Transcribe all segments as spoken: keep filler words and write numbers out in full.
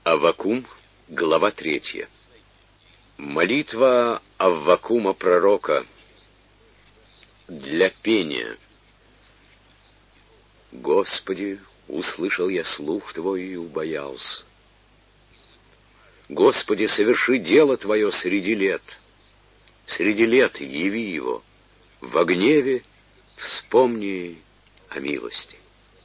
Аввакум, глава третья. Молитва Аввакума пророка для пения. Господи, услышал я слух Твой и убоялся. Господи, соверши дело Твое среди лет. Среди лет яви его. Во гневе вспомни о милости.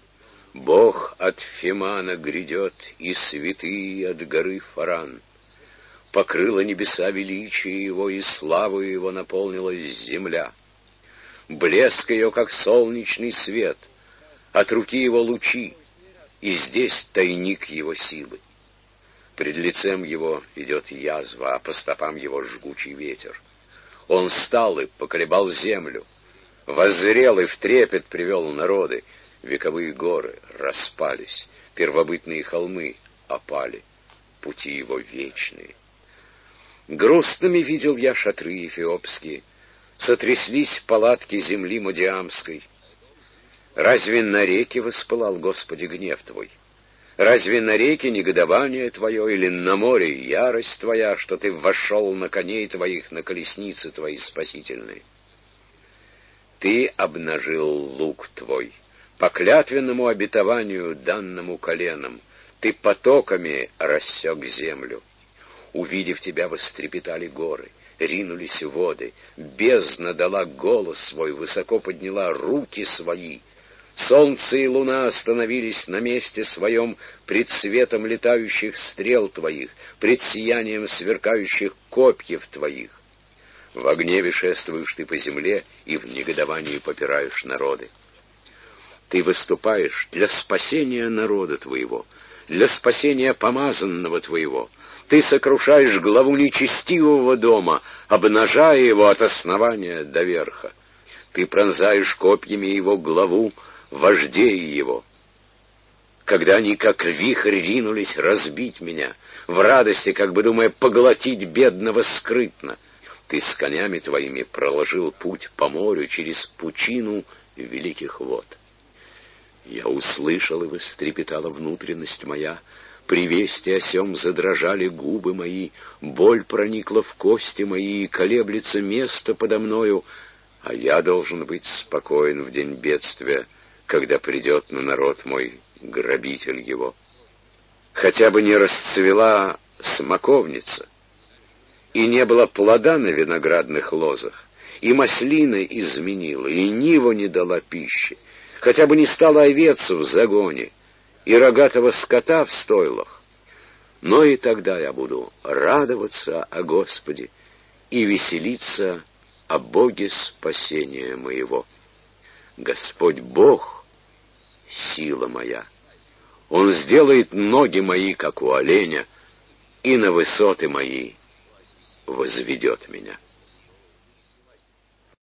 Бог от Фимана грядет, и святые от горы Фаран. Покрыло небеса величие его, и славою его наполнилась земля. Блеск ее, как солнечный свет, от руки его лучи, и здесь тайник его силы. Пред лицем его идет язва, а по стопам его жгучий ветер. Он стал и поколебал землю, воззрел и в трепет привел народы. Вековые горы распались, первобытные холмы опали, пути его вечные. Грустными видел я шатры эфиопские, сотряслись палатки земли Мадиамской. Разве на реке воспылал, Господи, гнев Твой? Разве на реке негодование Твое, или на море ярость Твоя, что Ты вошел на коней Твоих, на колесницы Твои спасительные? Ты обнажил лук Твой по клятвенному обетованию, данному коленам. Ты потоками рассек землю. Увидев Тебя, вострепетали горы, ринулись воды. Бездна дала голос свой, высоко подняла руки свои. Солнце и луна остановились на месте своем пред светом летающих стрел Твоих, пред сиянием сверкающих копьев Твоих. Во гневе шествуешь Ты по земле, и в негодовании попираешь народы. Ты выступаешь для спасения народа Твоего, для спасения помазанного Твоего. Ты сокрушаешь главу нечестивого дома, обнажая его от основания до верха. Ты пронзаешь копьями его главу, вождей его. Когда они, как вихрь, ринулись разбить меня, в радости, как бы думая, поглотить бедного скрытно, Ты с конями Твоими проложил путь по морю через пучину великих вод. Я услышал, и вострепетала внутренность моя, при вести о сем задрожали губы мои, боль проникла в кости мои, и колеблется место подо мною, а я должен быть спокоен в день бедствия, когда придет на народ мой грабитель его. Хотя бы не расцвела смоковница, и не было плода на виноградных лозах, и маслина изменила, и нива не дала пищи, хотя бы не стало овец в загоне, и рогатого скота в стойлах, но и тогда я буду радоваться о Господе и веселиться о Боге спасения моего. Господь Бог — сила моя. Он сделает ноги мои, как у оленя, и на высоты мои возведет меня.